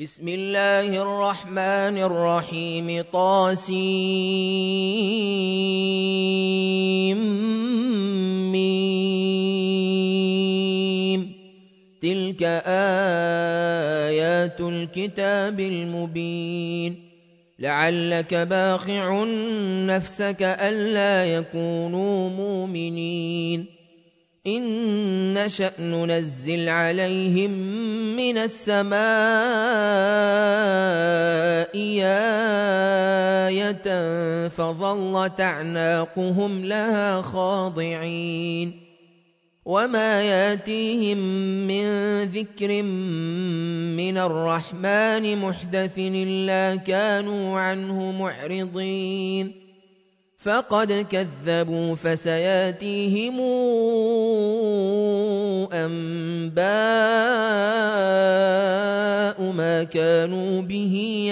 بسم الله الرحمن الرحيم طاسيم تلك آيات الكتاب المبين لعلك باخع نفسك ألا يكونوا مؤمنين إن نشأ ننزل عليهم من السماء آية فظلت أعناقهم لها خاضعين وما ياتيهم من ذكر من الرحمن محدث إلا كانوا عنه معرضين فقد كذبوا فسياتيهم أنباء ما كانوا به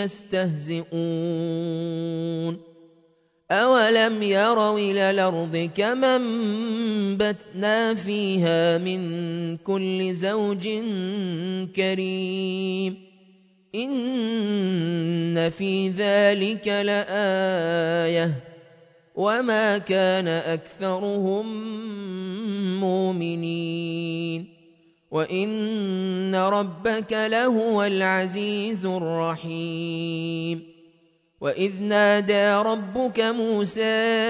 يستهزئون أولم يروا إلى الأرض كما انبتنا فيها من كل زوج كريم إن في ذلك لآية وما كان أكثرهم مؤمنين وإن ربك لهو العزيز الرحيم وإذ نادى ربك موسى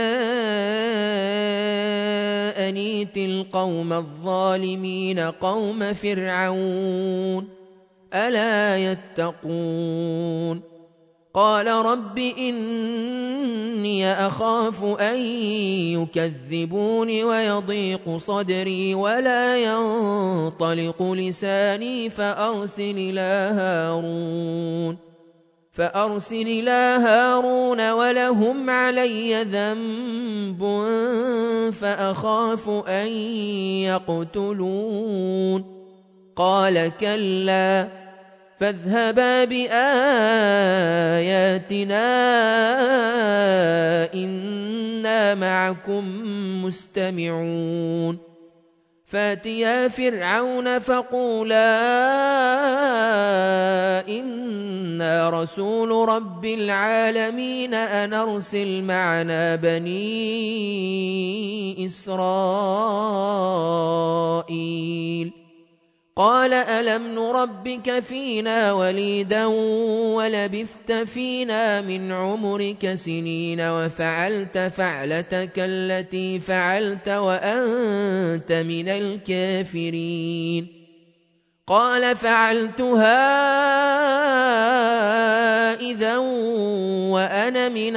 أن ائت القوم الظالمين قوم فرعون ألا يتقون قال رب إني أخاف أن يكذبون ويضيق صدري ولا ينطلق لساني فأرسل إلى هارون ولهم علي ذنب فأخاف أن يقتلون قال كلا فاذهبا بآياتنا إنا معكم مستمعون فاتيا فرعون فقولا إنا رسول رب العالمين أن أرسل معنا بني إسرائيل قال ألم نربك فينا وليدا ولبثت فينا من عمرك سنين وفعلت فعلتك التي فعلت وأنت من الكافرين قال فعلتها إذا وأنا من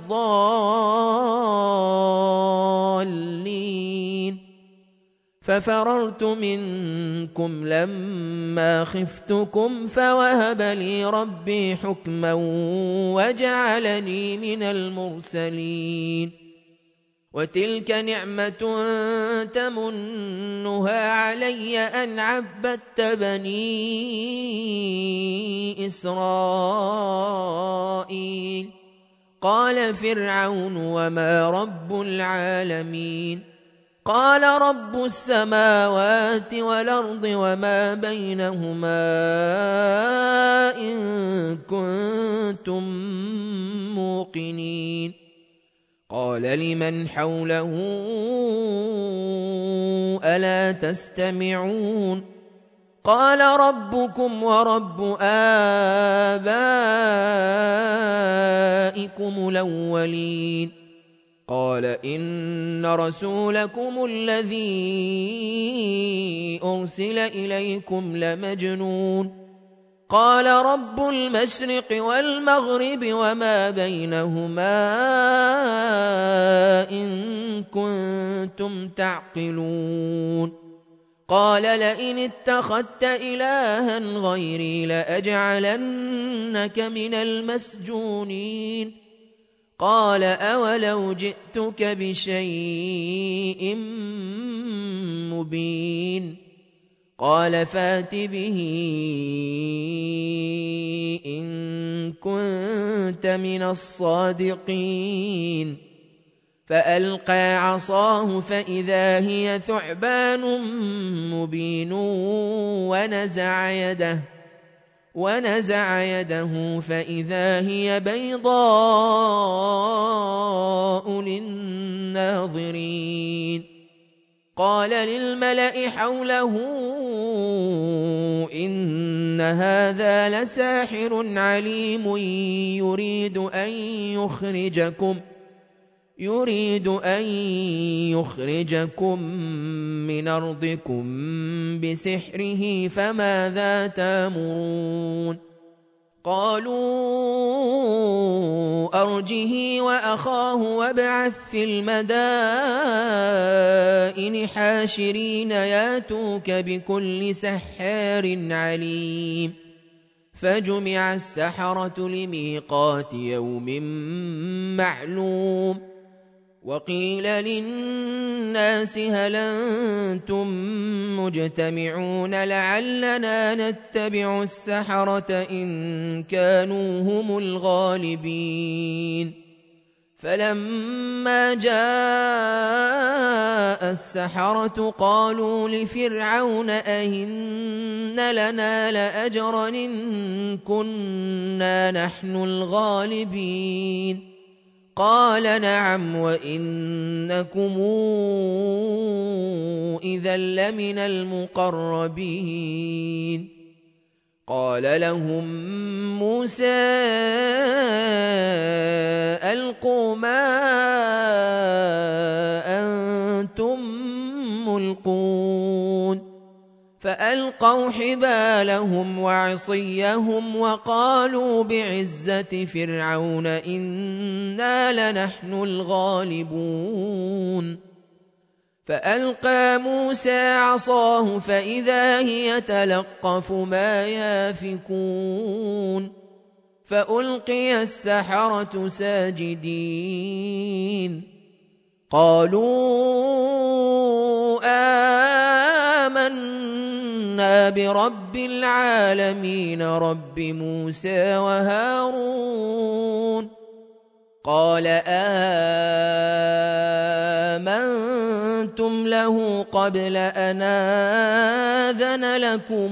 الضالين ففررت منكم لما خفتكم فوهب لي ربي حكما وجعلني من المرسلين وتلك نعمة تمنها علي أن عبدت بني إسرائيل قال فرعون وما رب العالمين قال رب السماوات والأرض وما بينهما إن كنتم موقنين قال لمن حوله ألا تستمعون قال ربكم ورب آبائكم الأولين قال إن رسولكم الذي أرسل إليكم لمجنون قال رب المشرق والمغرب وما بينهما إن كنتم تعقلون قال لئن اتخذت إلها غيري لأجعلنك من المسجونين قال أولو جئتك بشيء مبين قال فات به إن كنت من الصادقين فألقى عصاه فإذا هي ثعبان مبين ونزع يده ونزع يده فإذا هي بيضاء للناظرين قال للملأ حوله إن هذا لساحر عليم يريد أن يخرجكم من أرضكم بسحره فماذا تأمرون قالوا أرجه وأخاه وابعث في المدائن حاشرين ياتوك بكل سحار عليم فجمع السحرة لميقات يوم معلوم وقيل للناس هل أنتم مجتمعون لعلنا نتبع السحرة إن كانوا هم الغالبين فلما جاء السحرة قالوا لفرعون أئن لنا لأجرا إن كنا نحن الغالبين قال نعم وإنكم إذا لمن المقربين قال لهم موسى ألقوا ما أنتم ملقون فألقوا حبالهم وعصيهم وقالوا بعزة فرعون إنا لنحن الغالبون فألقى موسى عصاه فإذا هي تلقف ما يافكون فألقي السحرة ساجدين قالوا آمنا برب العالمين رب موسى وهارون قال آمنتم له قبل أن آذن لكم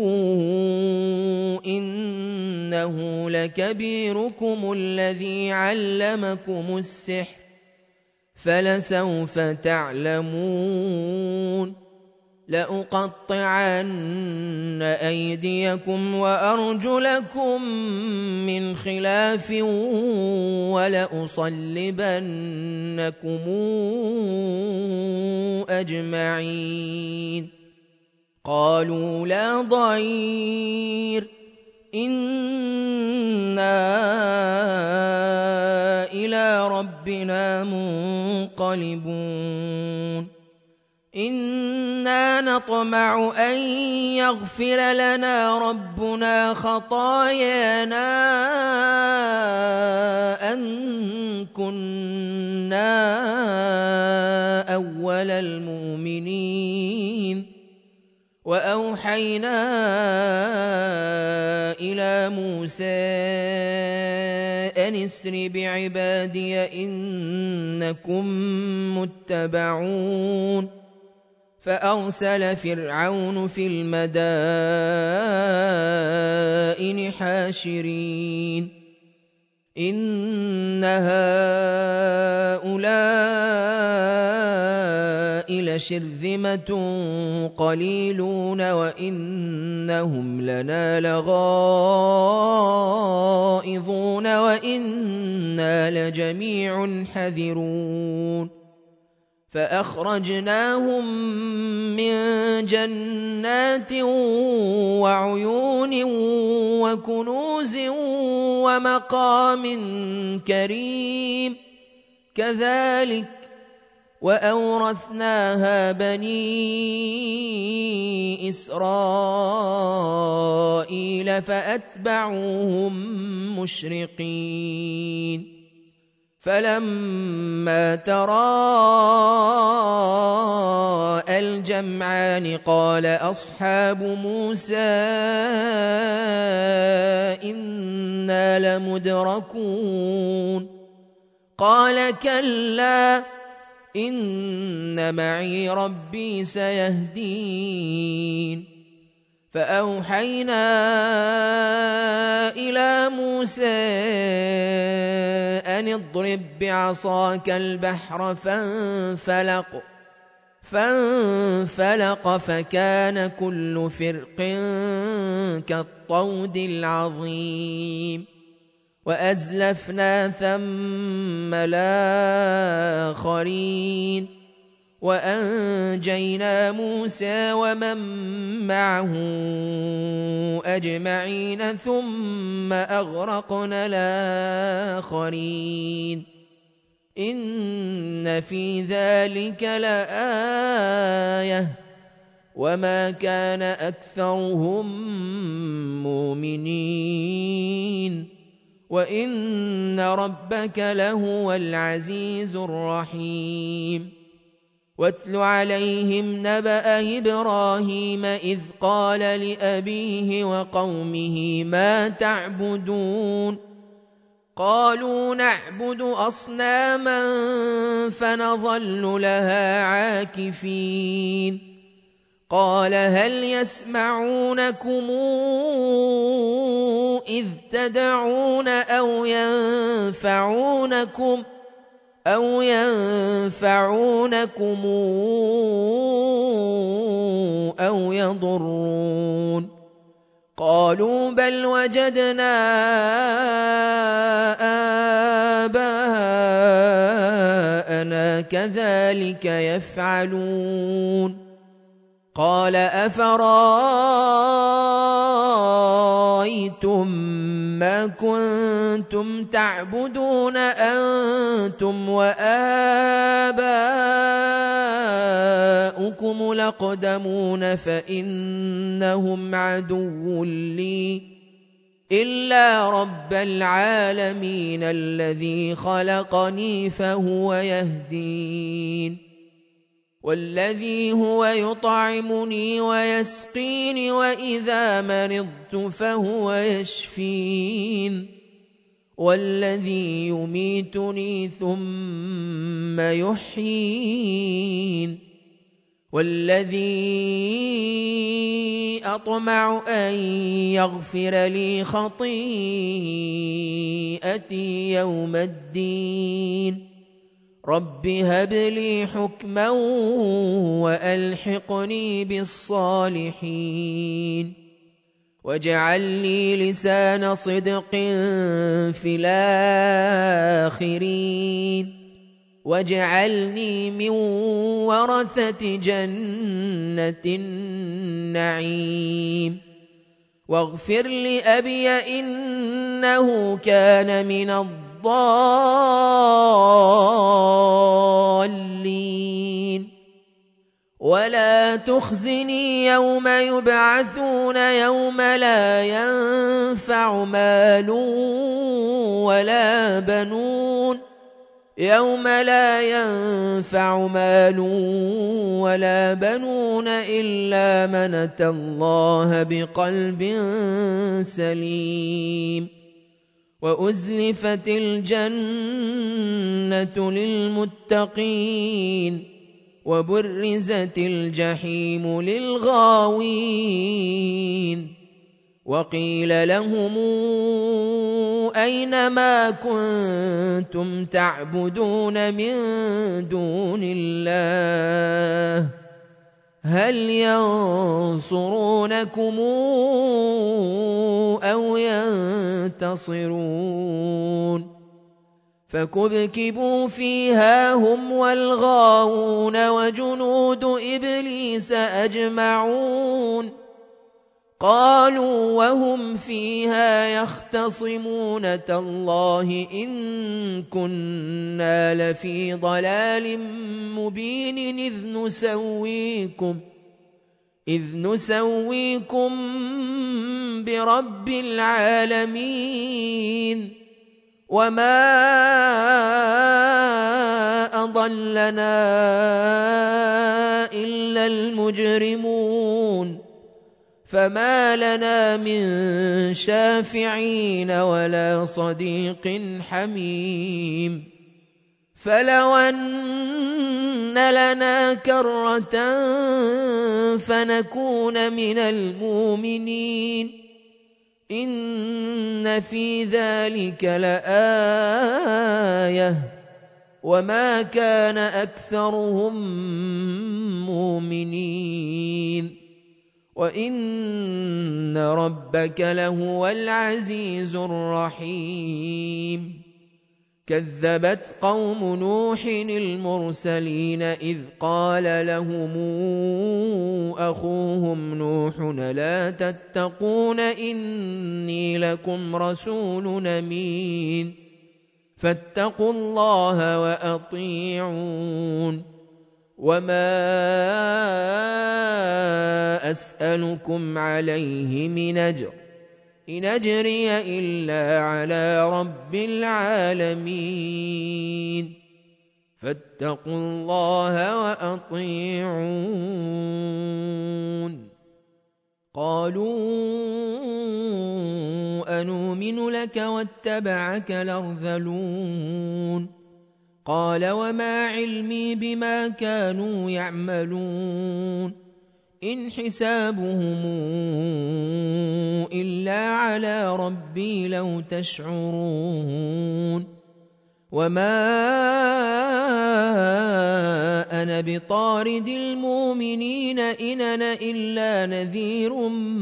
إنه لكبيركم الذي علمكم السحر فلسوف تعلمون لأقطعن أيديكم وأرجلكم من خلاف ولأصلبنكم أجمعين قالوا لا ضير إنا إلى ربنا منقلبون إنا نطمع أن يغفر لنا ربنا خطايانا أن كنا أول المؤمنين وأوحينا إلى موسى أن اسر بعبادي إنكم متبعون فأرسل فرعون في المدائن حاشرين إن هؤلاء لشرذمة قليلون وإنهم لنا لغائظون وإنا لجميع حذرون فأخرجناهم من جنات وعيون وكنوز ومقام كريم كذلك وأورثناها بني إسرائيل فأتبعوهم مشرقين فلما تراءى الجمعان قال أصحاب موسى إنا لمدركون قال كلا إن معي ربي سيهدين فأوحينا يا موسى أن اضرب بعصاك البحر فانفلق فكان كل فرق كالطود العظيم وأزلفنا ثم الآخرين وأنجينا موسى ومن معه أجمعين ثم أغرقنا الآخرين إن في ذلك لآية وما كان أكثرهم مؤمنين وإن ربك لهو العزيز الرحيم واتل عليهم نبأ إبراهيم إذ قال لأبيه وقومه ما تعبدون قالوا نعبد أصناما فنظل لها عاكفين قال هل يسمعونكم إذ تدعون أو ينفعونكم أو يضرون قالوا بل وجدنا آباءنا كذلك يفعلون قال أفرأيتم ما كنتم تعبدون أنتم وآباؤكم الأقدمون فإنهم عدو لي إلا رب العالمين الذي خلقني فهو يهدين والذي هو يطعمني ويسقين وإذا مرضت فهو يشفين والذي يميتني ثم يحيين والذي أطمع أن يغفر لي خطيئتي يوم الدين رب هب لي حكما وألحقني بالصالحين واجعل لي لسان صدق في الآخرين واجعلني من ورثة جنة النعيم واغفر لأبي إنه كان من الضالين ولا تخزني يوم يبعثون يوم لا ينفع مال ولا بنون إلا من أتى الله بقلب سليم وأزلفت الجنة للمتقين وبرزت الجحيم للغاوين وقيل لهم أين ما كنتم تعبدون من دون الله هل ينصرونكم أو ينتصرون فكبكبوا فيها هم والغاوون وجنود إبليس أجمعون قالوا وهم فيها يختصمون تالله إن كنا لفي ضلال مبين إذ نسويكم برب العالمين وما أضلنا إلا المجرمون فما لنا من شافعين ولا صديق حميم فلو أن لنا كرة فنكون من المؤمنين إن إن في ذلك لآية وما كان أكثرهم مؤمنين وإن ربك لهو العزيز الرحيم كذبت قوم نوح المرسلين إذ قال لهم أخوهم نوح لا تتقون إني لكم رسول أمين فاتقوا الله وأطيعون وما أسألكم عليه من أجر إن أجري إلا على رب العالمين فاتقوا الله وأطيعون قالوا أنؤمن لك واتبعك الأرذلون قال وما علمي بما كانوا يعملون إن حسابهم إلا على ربي لو تشعرون وما أنا بطارد المؤمنين إن أنا إلا نذير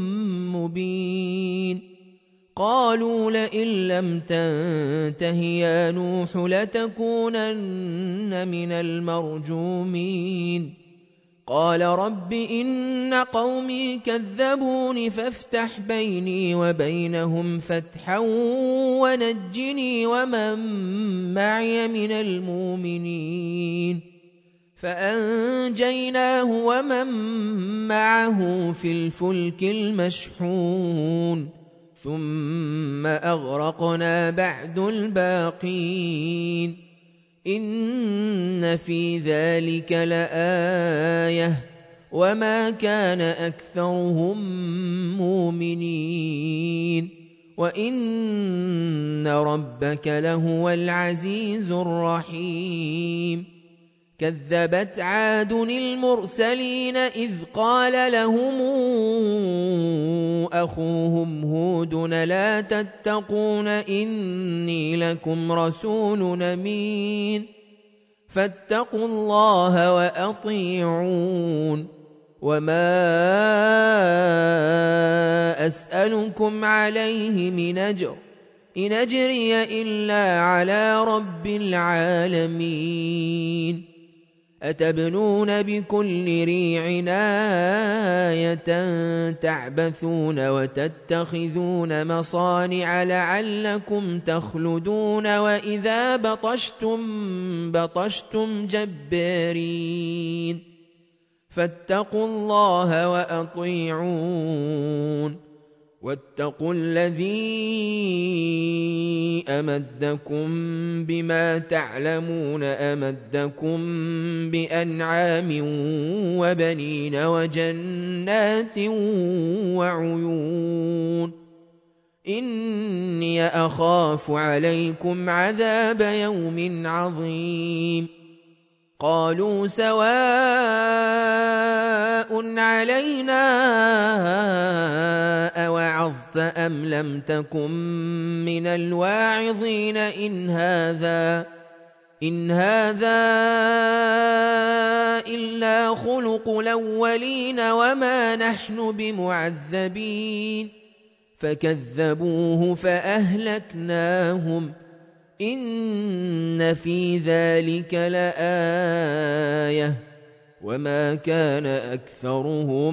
مبين قالوا لئن لم تنته يا نوح لتكونن من المرجومين قال رب إن قومي كذبون فافتح بيني وبينهم فتحا ونجني ومن معي من المؤمنين فأنجيناه ومن معه في الفلك المشحون ثم أغرقنا بعد الباقين إن في ذلك لآية وما كان أكثرهم مؤمنين وإن ربك لهو العزيز الرحيم كذبت عاد المرسلين إذ قال لهم أخوهم هود لا تتقون إني لكم رسول أمين فاتقوا الله وأطيعون وما أسألكم عليه من أجر إن أجري إلا على رب العالمين أتبنون بكل ريع آية تعبثون وتتخذون مصانع لعلكم تخلدون وإذا بطشتم جبارين فاتقوا الله وأطيعون واتقوا الذي أمدكم بما تعلمون أمدكم بأنعام وبنين وجنات وعيون إني أخاف عليكم عذاب يوم عظيم قالوا سواء علينا أوعظت أم لم تكن من الواعظين إن هذا إلا خلق الأولين وما نحن بمعذبين فكذبوه فأهلكناهم إن في ذلك لآية وما كان أكثرهم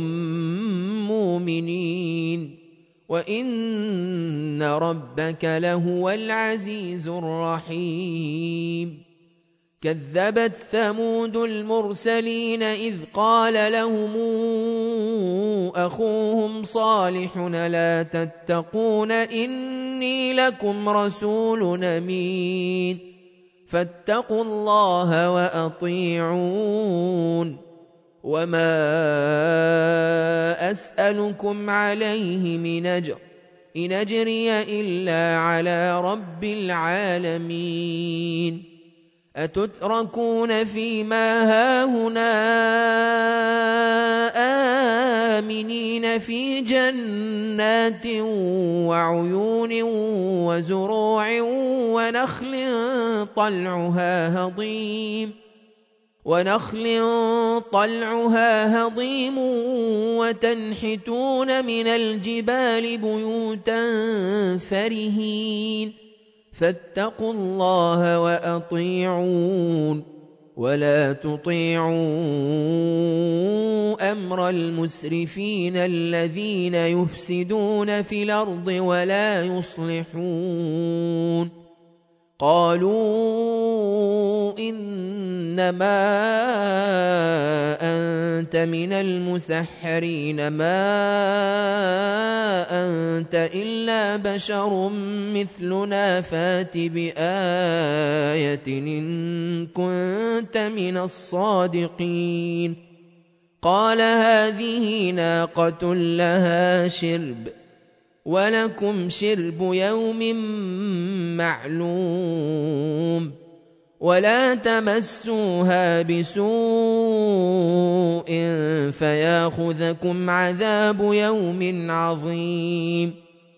مؤمنين وإن ربك لهو العزيز الرحيم كذبت ثمود المرسلين إذ قال لهم أخوهم صالح لا تتقون إني لكم رسول أمين فاتقوا الله وأطيعون وما أسألكم عليه من أجر إن أجري إلا على رب العالمين أتتركون فيما هاهنا آمنين في جنات وعيون وزروع ونخل طلعها هضيم وتنحتون من الجبال بيوتا فرهين فاتقوا الله وأطيعون ولا تطيعوا أمر المسرفين الذين يفسدون في الأرض ولا يصلحون قالوا إنما أنت من المسحرين ما أنت إلا بشر مثلنا فات بآية إن كنت من الصادقين قال هذه ناقة لها شرب ولكم شرب يوم معلوم ولا تمسوها بسوء فياخذكم عذاب يوم عظيم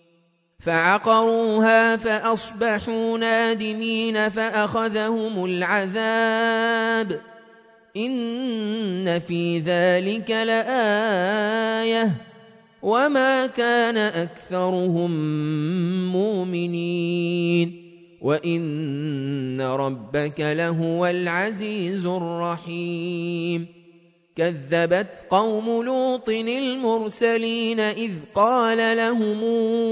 فعقروها فأصبحوا نادمين فأخذهم العذاب إن في ذلك لآية وما كان أكثرهم مؤمنين وإن ربك لهو العزيز الرحيم كذبت قوم لوط المرسلين إذ قال لهم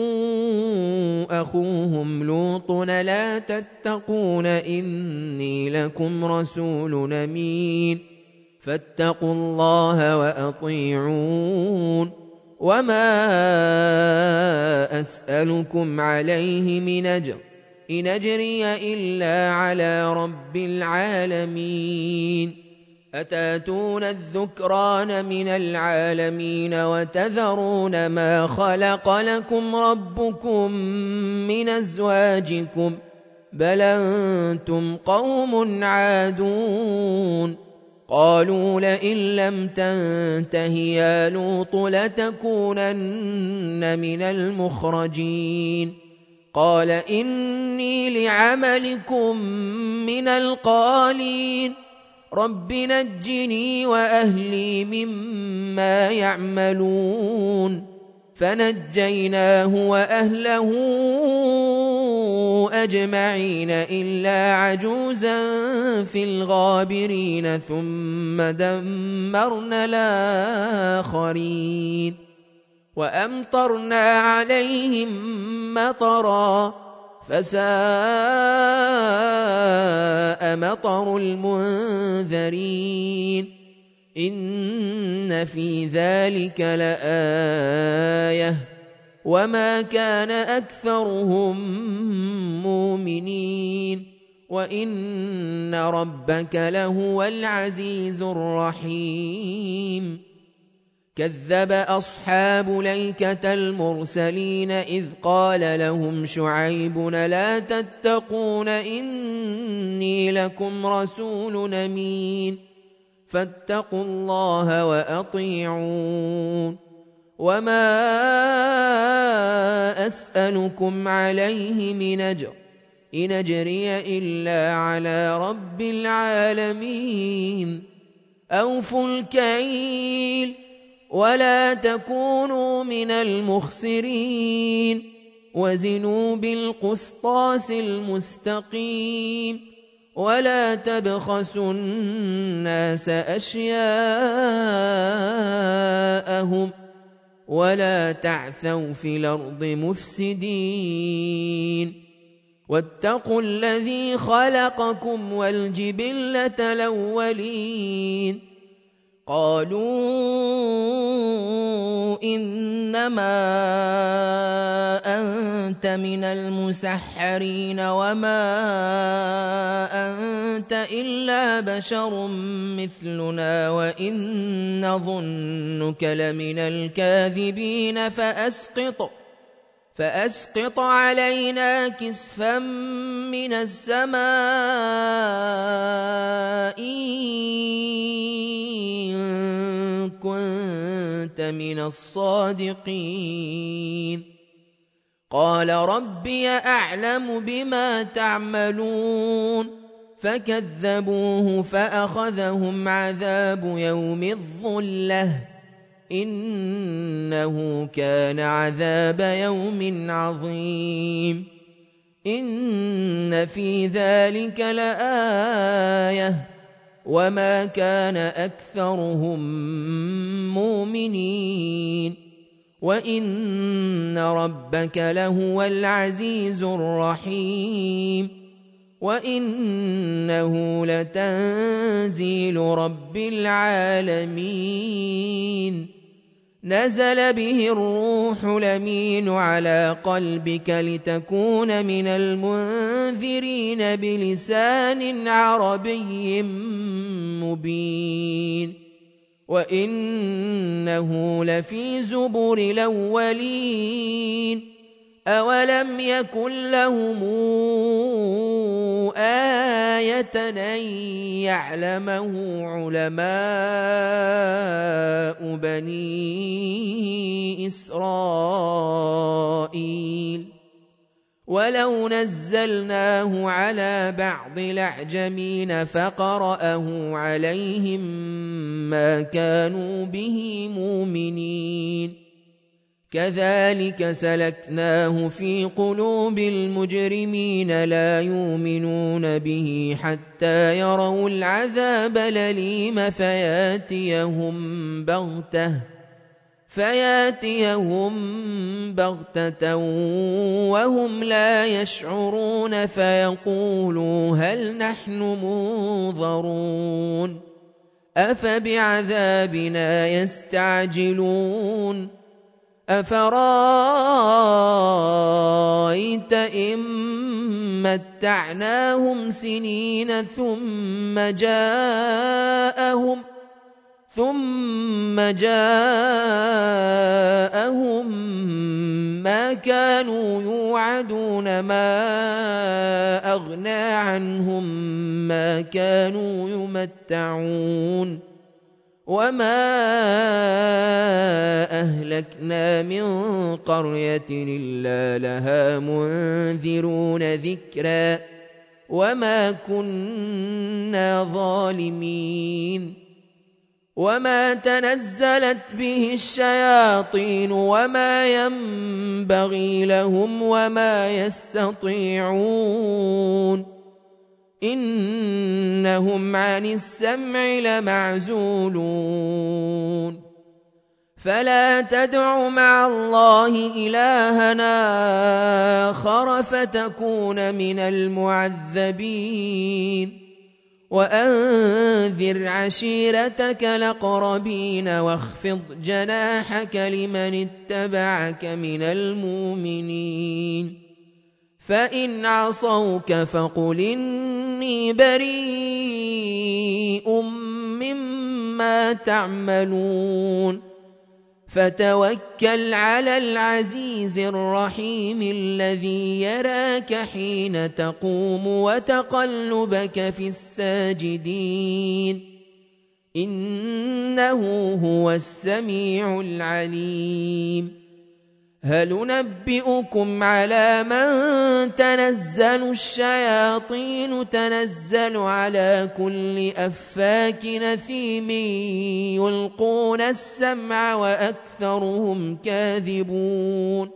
أخوهم لوط لا تتقون إني لكم رسول أمين فاتقوا الله وأطيعون وما أسألكم عليه من أجر إن أجري إلا على رب العالمين أتاتون الذكران من العالمين وتذرون ما خلق لكم ربكم من أزواجكم بل أنتم قوم عادون قالوا لئن لم تنته يا لوط لتكونن من المخرجين قال إني لعملكم من القالين رب نجني وأهلي مما يعملون فنجيناه وأهله أجمعين إلا عجوزا في الغابرين ثم دمرنا الآخرين وأمطرنا عليهم مطرا فساء مطر المنذرين إن في ذلك لآية وما كان أكثرهم مؤمنين وإن ربك لهو العزيز الرحيم كذب أصحاب ليكة المرسلين إذ قال لهم شعيب لا تتقون إني لكم رسول أمين فاتقوا الله وأطيعون وما أسألكم عليه من أجر إن أجري إلا على رب العالمين أوفوا الكيل ولا تكونوا من المخسرين وزنوا بالقسطاس المستقيم ولا تبخسوا الناس أشياءهم ولا تعثوا في الأرض مفسدين واتقوا الذي خلقكم والجبلة الأولين قالوا إنما أنت من المسحرين وما أنت إلا بشر مثلنا وإن ظنك لمن الكاذبين فأسقط علينا كسفا من السماء إن كنت من الصادقين قال ربي أعلم بما تعملون فكذبوه فأخذهم عذاب يوم الظلة إنه كان عذاب يوم عظيم إن في ذلك لآية وما كان أكثرهم مؤمنين وإن ربك لهو العزيز الرحيم وإنه لتنزيل رب العالمين نزل به الروح الأمين على قلبك لتكون من المنذرين بلسان عربي مبين وإنه لفي زبر الأولين أولم يكن لهم آية أن يعلمه علماء بني إسرائيل ولو نزلناه على بعض الأعجمين فقرأه عليهم ما كانوا به مؤمنين كذلك سلكناه في قلوب المجرمين لا يؤمنون به حتى يروا العذاب الأليم فياتيهم بغتة وهم لا يشعرون فيقولوا هل نحن منظرون أفبعذابنا يستعجلون أفرأيت إن متعناهم سنين ثم جاءهم ما كانوا يوعدون ما أغنى عنهم ما كانوا يمتعون وما أهلكنا من قرية إلا لها منذرون ذكرا وما كنا ظالمين وما تنزلت به الشياطين وما ينبغي لهم وما يستطيعون إنهم عن السمع لمعزولون فلا تدع مع الله إلهنا آخر فتكون من المعذبين وأنذر عشيرتك الأقربين واخفض جناحك لمن اتبعك من المؤمنين فإن عصوك فقل إني بريء مما تعملون فتوكل على العزيز الرحيم الذي يراك حين تقوم وتقلبك في الساجدين إنه هو السميع العليم هل ننبئكم على من تنزل الشياطين تنزل على كل أفاك أثيم يلقون السمع وأكثرهم كاذبون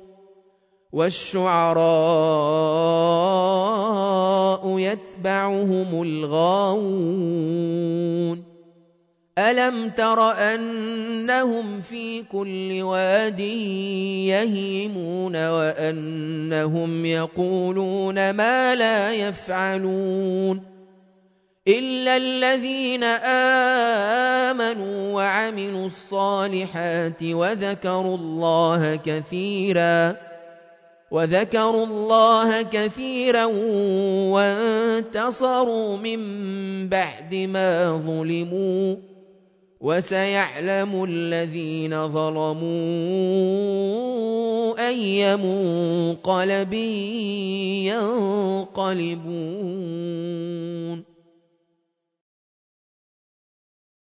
والشعراء يتبعهم الغاوون ألم تر أنهم في كل واد يهيمون وأنهم يقولون ما لا يفعلون إلا الذين آمنوا وعملوا الصالحات وذكروا الله كثيرا وانتصروا من بعد ما ظلموا وسيعلم الذين ظلموا أي منقلب ينقلبون